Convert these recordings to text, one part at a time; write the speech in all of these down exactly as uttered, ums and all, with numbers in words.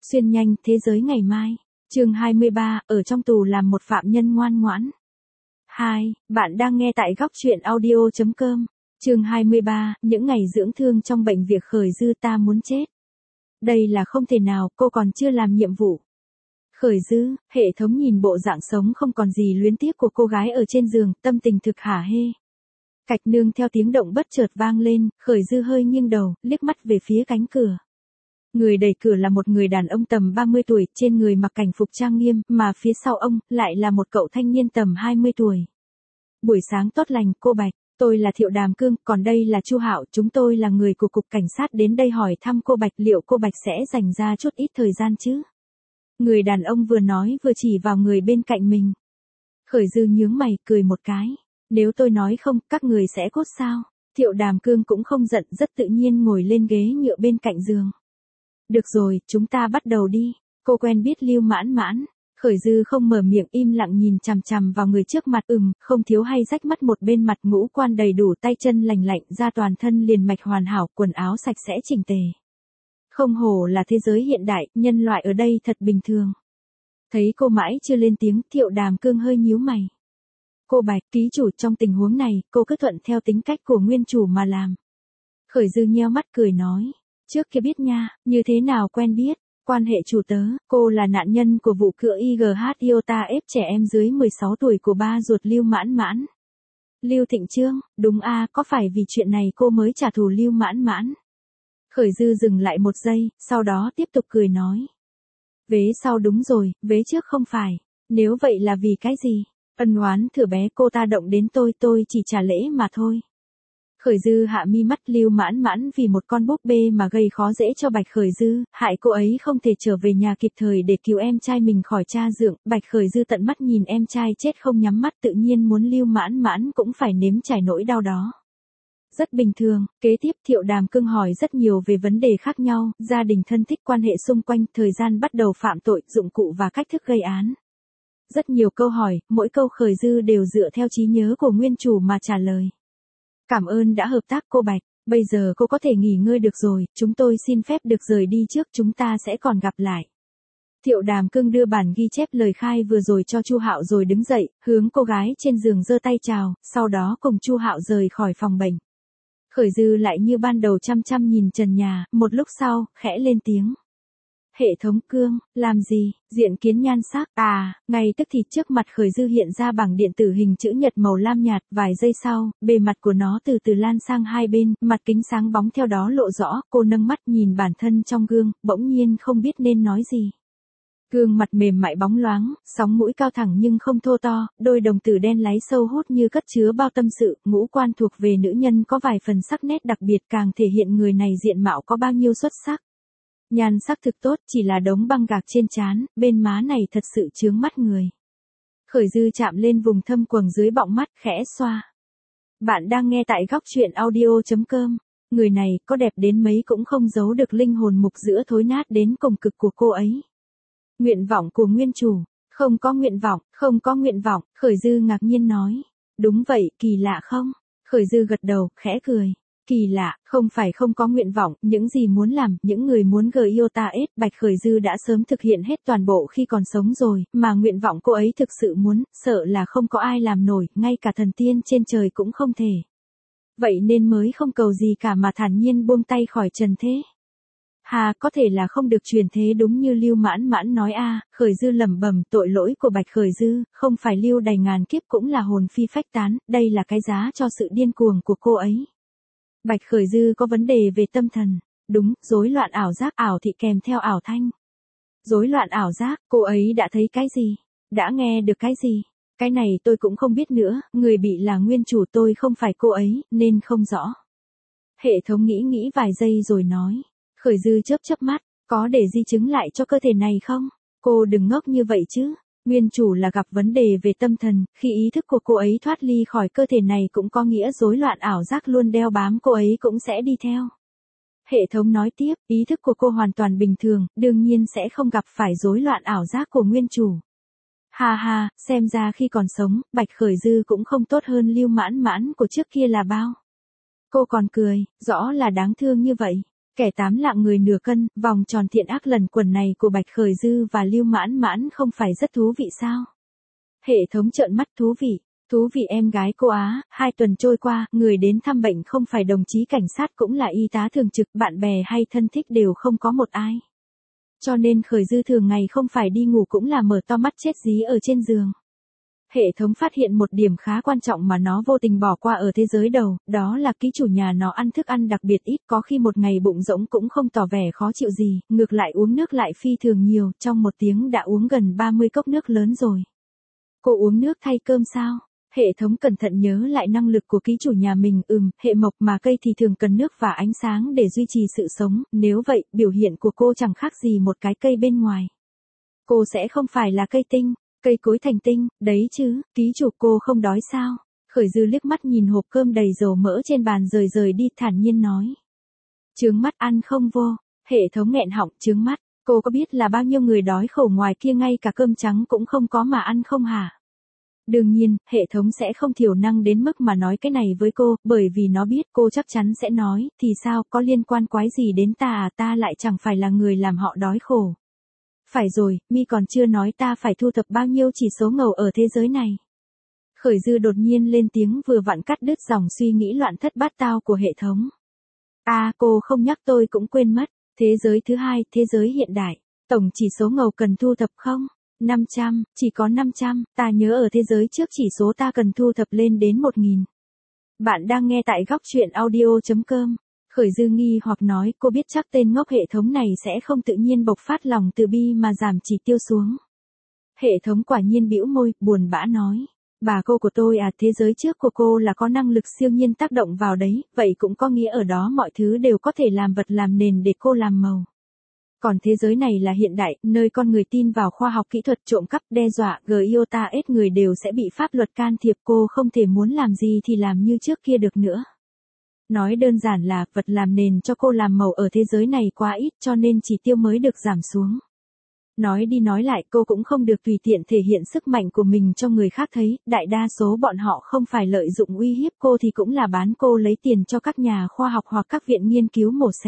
Xuyên nhanh thế giới ngày mai. Chương hai mươi ba, ở trong tù làm một phạm nhân ngoan ngoãn. hai. Bạn đang nghe tại góc truyện audio chấm com. Chương hai mươi ba, những ngày dưỡng thương trong bệnh viện Khởi Dư ta muốn chết. Đây là không thể nào, cô còn chưa làm nhiệm vụ. Khởi Dư, hệ thống nhìn bộ dạng sống không còn gì luyến tiếc của cô gái ở trên giường, tâm tình thực hả hê. Cạch nương theo tiếng động bất chợt vang lên, Khởi Dư hơi nghiêng đầu, liếc mắt về phía cánh cửa. Người đẩy cửa là một người đàn ông tầm ba mươi tuổi, trên người mặc cảnh phục trang nghiêm, mà phía sau ông, lại là một cậu thanh niên tầm hai mươi tuổi. Buổi sáng tốt lành, cô Bạch, tôi là Thiệu Đàm Cương, còn đây là Chu Hạo, chúng tôi là người của Cục Cảnh sát đến đây hỏi thăm cô Bạch, liệu cô Bạch sẽ dành ra chút ít thời gian chứ? Người đàn ông vừa nói vừa chỉ vào người bên cạnh mình. Khởi Dư nhướng mày, cười một cái. Nếu tôi nói không, các người sẽ cốt sao? Thiệu Đàm Cương cũng không giận, rất tự nhiên ngồi lên ghế nhựa bên cạnh giường. Được rồi, chúng ta bắt đầu đi. Cô quen biết Lưu Mãn Mãn. Khởi Dư không mở miệng, im lặng nhìn chằm chằm vào người trước mặt, ừm, không thiếu hay rách mắt, một bên mặt ngũ quan đầy đủ, tay chân lành lạnh, da toàn thân liền mạch hoàn hảo, quần áo sạch sẽ chỉnh tề. Không hổ là thế giới hiện đại, nhân loại ở đây thật bình thường. Thấy cô mãi chưa lên tiếng, Thiệu Đàm Cương hơi nhíu mày. Cô Bạch, ký chủ, trong tình huống này, cô cứ thuận theo tính cách của nguyên chủ mà làm. Khởi Dư nheo mắt cười nói. Trước kia biết nha, như thế nào quen biết, quan hệ chủ tớ, cô là nạn nhân của vụ cựa i giê hát Iota ép trẻ em dưới mười sáu tuổi của ba ruột Lưu Mãn Mãn. Lưu Thịnh Trương, đúng a, có phải vì chuyện này cô mới trả thù Lưu Mãn Mãn? Khởi Dư dừng lại một giây, sau đó tiếp tục cười nói. Vế sau đúng rồi, vế trước không phải, nếu vậy là vì cái gì? Ân oán thửa bé cô ta động đến tôi, tôi chỉ trả lễ mà thôi. Khởi Dư hạ mi mắt, Lưu Mãn Mãn vì một con búp bê mà gây khó dễ cho Bạch Khởi Dư, hại cô ấy không thể trở về nhà kịp thời để cứu em trai mình khỏi cha dượng. Bạch Khởi Dư tận mắt nhìn em trai chết không nhắm mắt, tự nhiên muốn Lưu Mãn Mãn cũng phải nếm trải nỗi đau đó. Rất bình thường. Kế tiếp Thiệu Đàm Cương hỏi rất nhiều về vấn đề khác nhau, gia đình thân thích, quan hệ xung quanh, thời gian bắt đầu phạm tội, dụng cụ và cách thức gây án. Rất nhiều câu hỏi, mỗi câu Khởi Dư đều dựa theo trí nhớ của nguyên chủ mà trả lời. Cảm ơn đã hợp tác cô Bạch, bây giờ cô có thể nghỉ ngơi được rồi, chúng tôi xin phép được rời đi trước, chúng ta sẽ còn gặp lại. Thiệu Đàm Cương đưa bản ghi chép lời khai vừa rồi cho Chu Hạo rồi đứng dậy, hướng cô gái trên giường giơ tay chào, sau đó cùng Chu Hạo rời khỏi phòng bệnh. Khởi Dư lại như ban đầu chăm chăm nhìn trần nhà, một lúc sau, khẽ lên tiếng. Hệ thống Cương, làm gì, diện kiến nhan sắc, à, ngay tức thì trước mặt Khởi Dư hiện ra bảng điện tử hình chữ nhật màu lam nhạt, vài giây sau, bề mặt của nó từ từ lan sang hai bên, mặt kính sáng bóng theo đó lộ rõ, cô nâng mắt nhìn bản thân trong gương, bỗng nhiên không biết nên nói gì. Gương mặt mềm mại bóng loáng, sóng mũi cao thẳng nhưng không thô to, đôi đồng tử đen láy sâu hút như cất chứa bao tâm sự, ngũ quan thuộc về nữ nhân có vài phần sắc nét đặc biệt, càng thể hiện người này diện mạo có bao nhiêu xuất sắc. Nhan sắc thực tốt, chỉ là đống băng gạc trên trán, bên má này thật sự chướng mắt người. Khởi Dư chạm lên vùng thâm quầng dưới bọng mắt, khẽ xoa. Bạn đang nghe tại góc truyện audio chấm com. Người này có đẹp đến mấy cũng không giấu được linh hồn mục giữa thối nát đến cùng cực của cô ấy. Nguyện vọng của nguyên chủ, không có nguyện vọng, không có nguyện vọng, Khởi Dư ngạc nhiên nói. Đúng vậy, kỳ lạ không? Khởi Dư gật đầu, khẽ cười. Kỳ lạ, không phải không có nguyện vọng, những gì muốn làm, những người muốn gờ Iota ép, Bạch Khởi Dư đã sớm thực hiện hết toàn bộ khi còn sống rồi, mà nguyện vọng cô ấy thực sự muốn, sợ là không có ai làm nổi, ngay cả thần tiên trên trời cũng không thể. Vậy nên mới không cầu gì cả mà thản nhiên buông tay khỏi trần thế. Hà, có thể là không được truyền thế đúng như Lưu Mãn Mãn nói a. À, Khởi Dư lẩm bẩm, tội lỗi của Bạch Khởi Dư, không phải lưu đầy ngàn kiếp cũng là hồn phi phách tán, đây là cái giá cho sự điên cuồng của cô ấy. Bạch Khởi Dư có vấn đề về tâm thần, đúng, rối loạn ảo giác, ảo thị kèm theo ảo thanh. Rối loạn ảo giác, cô ấy đã thấy cái gì? Đã nghe được cái gì? Cái này tôi cũng không biết nữa, người bị là nguyên chủ, tôi không phải cô ấy, nên không rõ. Hệ thống nghĩ nghĩ vài giây rồi nói. Khởi Dư chớp chớp mắt, có để di chứng lại cho cơ thể này không? Cô đừng ngốc như vậy chứ. Nguyên chủ là gặp vấn đề về tâm thần, khi ý thức của cô ấy thoát ly khỏi cơ thể này cũng có nghĩa rối loạn ảo giác luôn đeo bám cô ấy cũng sẽ đi theo. Hệ thống nói tiếp, ý thức của cô hoàn toàn bình thường, đương nhiên sẽ không gặp phải rối loạn ảo giác của nguyên chủ. Ha ha, xem ra khi còn sống, Bạch Khởi Dư cũng không tốt hơn Lưu Mãn Mãn của trước kia là bao. Cô còn cười, rõ là đáng thương như vậy. Kẻ tám lạng người nửa cân, vòng tròn thiện ác lần quần này của Bạch Khởi Dư và Lưu Mãn Mãn không phải rất thú vị sao? Hệ thống trợn mắt thú vị. Thú vị em gái cô Á, hai tuần trôi qua, người đến thăm bệnh không phải đồng chí cảnh sát cũng là y tá thường trực, bạn bè hay thân thích đều không có một ai. Cho nên Khởi Dư thường ngày không phải đi ngủ cũng là mở to mắt chết dí ở trên giường. Hệ thống phát hiện một điểm khá quan trọng mà nó vô tình bỏ qua ở thế giới đầu, đó là ký chủ nhà nó ăn thức ăn đặc biệt ít, có khi một ngày bụng rỗng cũng không tỏ vẻ khó chịu gì, ngược lại uống nước lại phi thường nhiều, trong một tiếng đã uống gần ba mươi cốc nước lớn rồi. Cô uống nước thay cơm sao? Hệ thống cẩn thận nhớ lại năng lực của ký chủ nhà mình, ừm, hệ mộc mà cây thì thường cần nước và ánh sáng để duy trì sự sống, nếu vậy, biểu hiện của cô chẳng khác gì một cái cây bên ngoài. Cô sẽ không phải là cây tinh, cây cối thành tinh, đấy chứ, ký chủ cô không đói sao? Khởi Dư liếc mắt nhìn hộp cơm đầy dầu mỡ trên bàn rời rời đi thản nhiên nói. Chướng mắt ăn không vô, hệ thống nghẹn họng chướng mắt, cô có biết là bao nhiêu người đói khổ ngoài kia ngay cả cơm trắng cũng không có mà ăn không hả? Đương nhiên, hệ thống sẽ không thiểu năng đến mức mà nói cái này với cô, bởi vì nó biết cô chắc chắn sẽ nói, thì sao, có liên quan quái gì đến ta à, ta lại chẳng phải là người làm họ đói khổ. Phải rồi, mi còn chưa nói ta phải thu thập bao nhiêu chỉ số ngầu ở thế giới này. Khởi Dư đột nhiên lên tiếng vừa vặn cắt đứt dòng suy nghĩ loạn thất bát tao của hệ thống. À, cô không nhắc tôi cũng quên mất, thế giới thứ hai, thế giới hiện đại, tổng chỉ số ngầu cần thu thập không? năm trăm, chỉ có năm trăm, ta nhớ ở thế giới trước chỉ số ta cần thu thập lên đến một nghìn. Bạn đang nghe tại góc truyện audio chấm com. Khởi Dư nghi hoặc nói cô biết chắc tên ngốc hệ thống này sẽ không tự nhiên bộc phát lòng từ bi mà giảm chỉ tiêu xuống. Hệ thống quả nhiên bĩu môi, buồn bã nói. Bà cô của tôi à, thế giới trước của cô là có năng lực siêu nhiên tác động vào đấy, vậy cũng có nghĩa ở đó mọi thứ đều có thể làm vật làm nền để cô làm màu. Còn thế giới này là hiện đại, nơi con người tin vào khoa học kỹ thuật, trộm cắp, đe dọa, giota ết người đều sẽ bị pháp luật can thiệp, cô không thể muốn làm gì thì làm như trước kia được nữa. Nói đơn giản là, vật làm nền cho cô làm màu ở thế giới này quá ít cho nên chỉ tiêu mới được giảm xuống. Nói đi nói lại cô cũng không được tùy tiện thể hiện sức mạnh của mình cho người khác thấy, đại đa số bọn họ không phải lợi dụng uy hiếp cô thì cũng là bán cô lấy tiền cho các nhà khoa học hoặc các viện nghiên cứu mổ xẻ.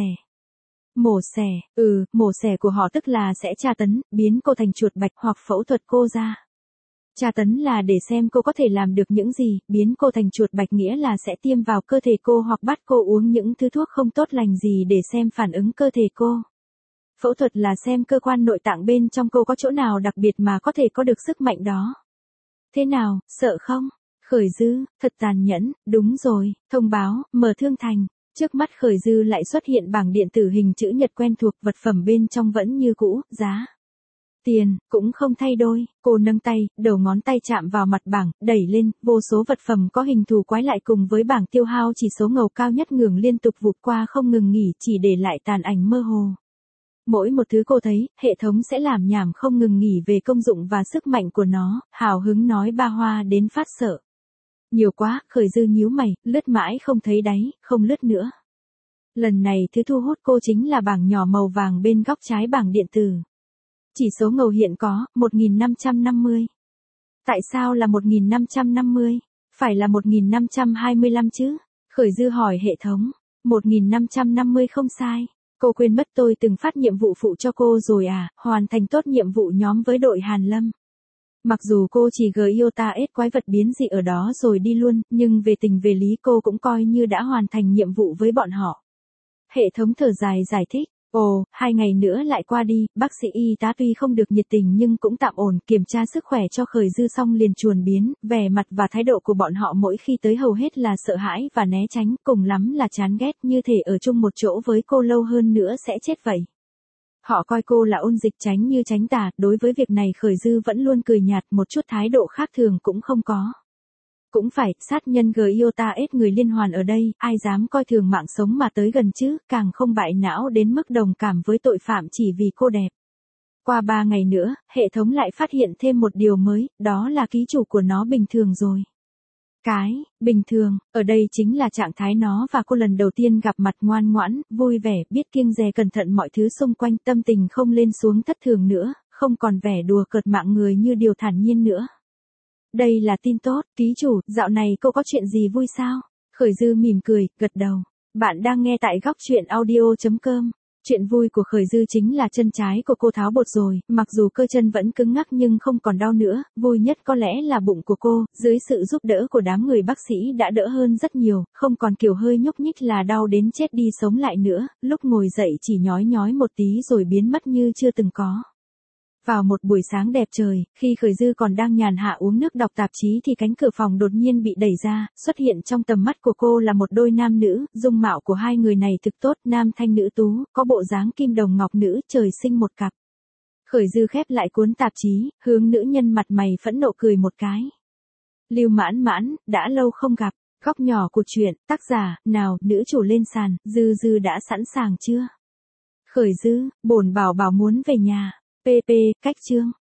Mổ xẻ, ừ, mổ xẻ của họ tức là sẽ tra tấn, biến cô thành chuột bạch hoặc phẫu thuật cô ra. Tra tấn là để xem cô có thể làm được những gì, biến cô thành chuột bạch nghĩa là sẽ tiêm vào cơ thể cô hoặc bắt cô uống những thứ thuốc không tốt lành gì để xem phản ứng cơ thể cô. Phẫu thuật là xem cơ quan nội tạng bên trong cô có chỗ nào đặc biệt mà có thể có được sức mạnh đó. Thế nào, sợ không? Khởi Dư, thật tàn nhẫn, đúng rồi, thông báo, mở thương thành. Trước mắt Khởi Dư lại xuất hiện bảng điện tử hình chữ nhật quen thuộc, vật phẩm bên trong vẫn như cũ, giá. Tiền, cũng không thay đổi, cô nâng tay, đầu ngón tay chạm vào mặt bảng, đẩy lên, vô số vật phẩm có hình thù quái lại cùng với bảng tiêu hao chỉ số ngầu cao nhất ngừng liên tục vụt qua không ngừng nghỉ, chỉ để lại tàn ảnh mơ hồ. Mỗi một thứ cô thấy, hệ thống sẽ làm nhảm không ngừng nghỉ về công dụng và sức mạnh của nó, hào hứng nói ba hoa đến phát sợ. Nhiều quá, Khởi Dư nhíu mày, lướt mãi không thấy đáy, không lướt nữa. Lần này thứ thu hút cô chính là bảng nhỏ màu vàng bên góc trái bảng điện tử. Chỉ số ngầu hiện có, một nghìn năm trăm năm mươi. Tại sao là một nghìn năm trăm năm mươi? Phải là một nghìn năm trăm hai mươi lăm chứ? Khởi Dư hỏi hệ thống. một nghìn năm trăm năm mươi không sai. Cô quên mất tôi từng phát nhiệm vụ phụ cho cô rồi à, hoàn thành tốt nhiệm vụ nhóm với đội Hàn Lâm. Mặc dù cô chỉ giota ết quái vật biến dị ở đó rồi đi luôn, nhưng về tình về lý cô cũng coi như đã hoàn thành nhiệm vụ với bọn họ. Hệ thống thở dài giải thích. Ồ, hai ngày nữa lại qua đi, bác sĩ y tá tuy không được nhiệt tình nhưng cũng tạm ổn, kiểm tra sức khỏe cho Khởi Dư xong liền chuồn biến, vẻ mặt và thái độ của bọn họ mỗi khi tới hầu hết là sợ hãi và né tránh, cùng lắm là chán ghét, như thể ở chung một chỗ với cô lâu hơn nữa sẽ chết vậy. Họ coi cô là ôn dịch tránh như tránh tà, đối với việc này Khởi Dư vẫn luôn cười nhạt, một chút thái độ khác thường cũng không có. Cũng phải, sát nhân giota ết người liên hoàn ở đây, ai dám coi thường mạng sống mà tới gần chứ, càng không bại não đến mức đồng cảm với tội phạm chỉ vì cô đẹp. Qua ba ngày nữa, hệ thống lại phát hiện thêm một điều mới, đó là ký chủ của nó bình thường rồi. Cái, bình thường, ở đây chính là trạng thái nó và cô lần đầu tiên gặp mặt ngoan ngoãn, vui vẻ, biết kiêng dè cẩn thận mọi thứ xung quanh, tâm tình không lên xuống thất thường nữa, không còn vẻ đùa cợt mạng người như điều thản nhiên nữa. Đây là tin tốt, ký chủ, dạo này cô có chuyện gì vui sao? Khởi Dư mỉm cười, gật đầu. Bạn đang nghe tại góc chuyện audio chấm com. Chuyện vui của Khởi Dư chính là chân trái của cô tháo bột rồi, mặc dù cơ chân vẫn cứng ngắc nhưng không còn đau nữa, vui nhất có lẽ là bụng của cô, dưới sự giúp đỡ của đám người bác sĩ đã đỡ hơn rất nhiều, không còn kiểu hơi nhúc nhích là đau đến chết đi sống lại nữa, lúc ngồi dậy chỉ nhói nhói một tí rồi biến mất như chưa từng có. Vào một buổi sáng đẹp trời, khi Khởi Dư còn đang nhàn hạ uống nước đọc tạp chí thì cánh cửa phòng đột nhiên bị đẩy ra, xuất hiện trong tầm mắt của cô là một đôi nam nữ, dung mạo của hai người này thực tốt, nam thanh nữ tú, có bộ dáng kim đồng ngọc nữ, trời sinh một cặp. Khởi Dư khép lại cuốn tạp chí, hướng nữ nhân mặt mày phẫn nộ cười một cái. Lưu Mãn Mãn, đã lâu không gặp, góc nhỏ của chuyện, tác giả, nào, nữ chủ lên sàn, Dư Dư đã sẵn sàng chưa? Khởi Dư, bổn bảo bảo muốn về nhà. pê pê, cách chương.